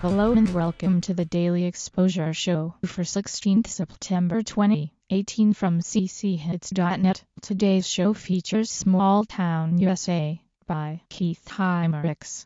Hello and welcome to the Daily Exposure Show for 16th September 2018 from cchits.net. Today's show features Small Town USA by Keith Hymerix.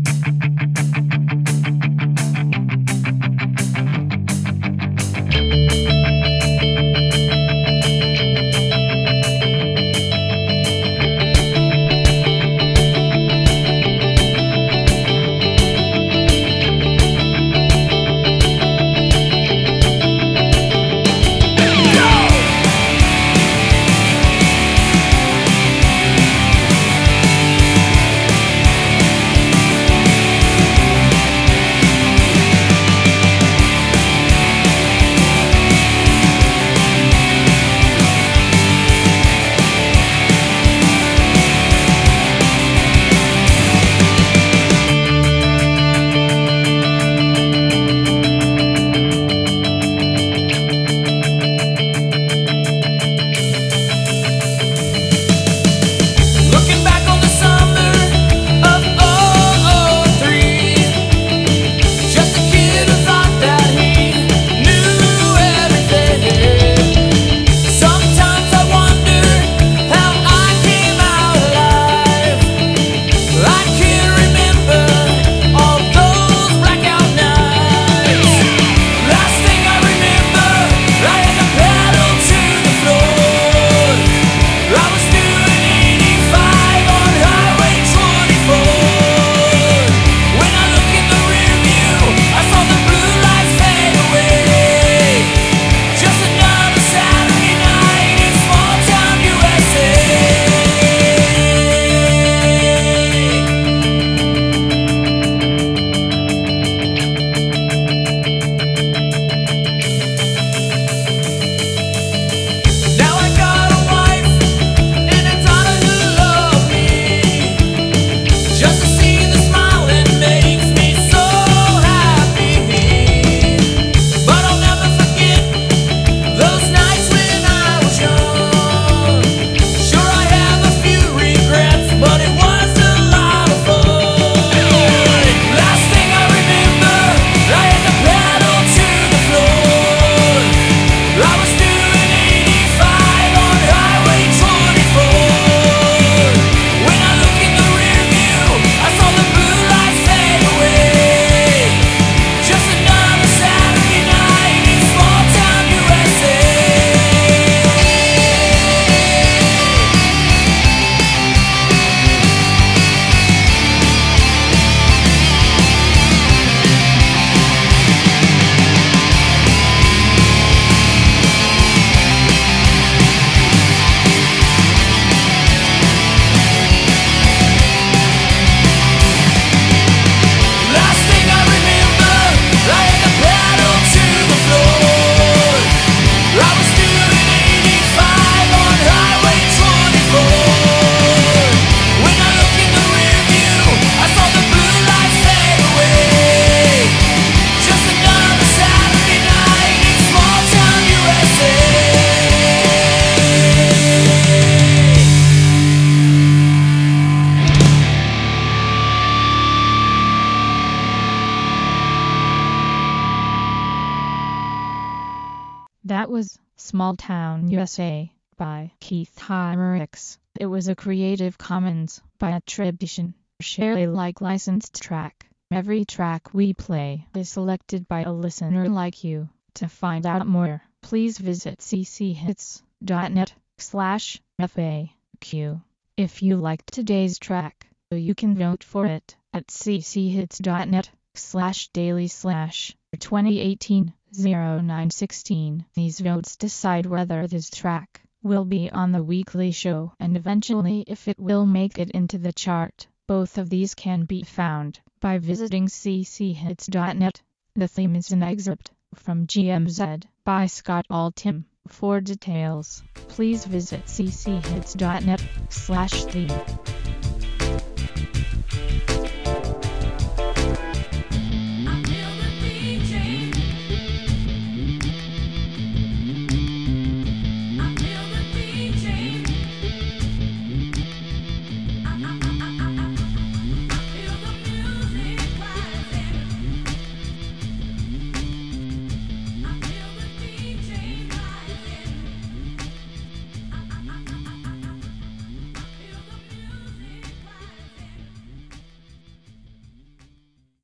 That was Small Town USA by Keith Hymerix. It was a Creative Commons by attribution, share Alike licensed track. Every track we play is selected by a listener like you. To find out more, please visit cchits.net/FAQ. If you liked today's track, you can vote for it at cchits.net/daily/2018-0916. These votes decide whether this track will be on the weekly show and eventually if it will make it into the chart. Both of these can be found by visiting cchits.net. The theme is an excerpt from GMZ by Scott Altham. For details, please visit cchits.net/theme.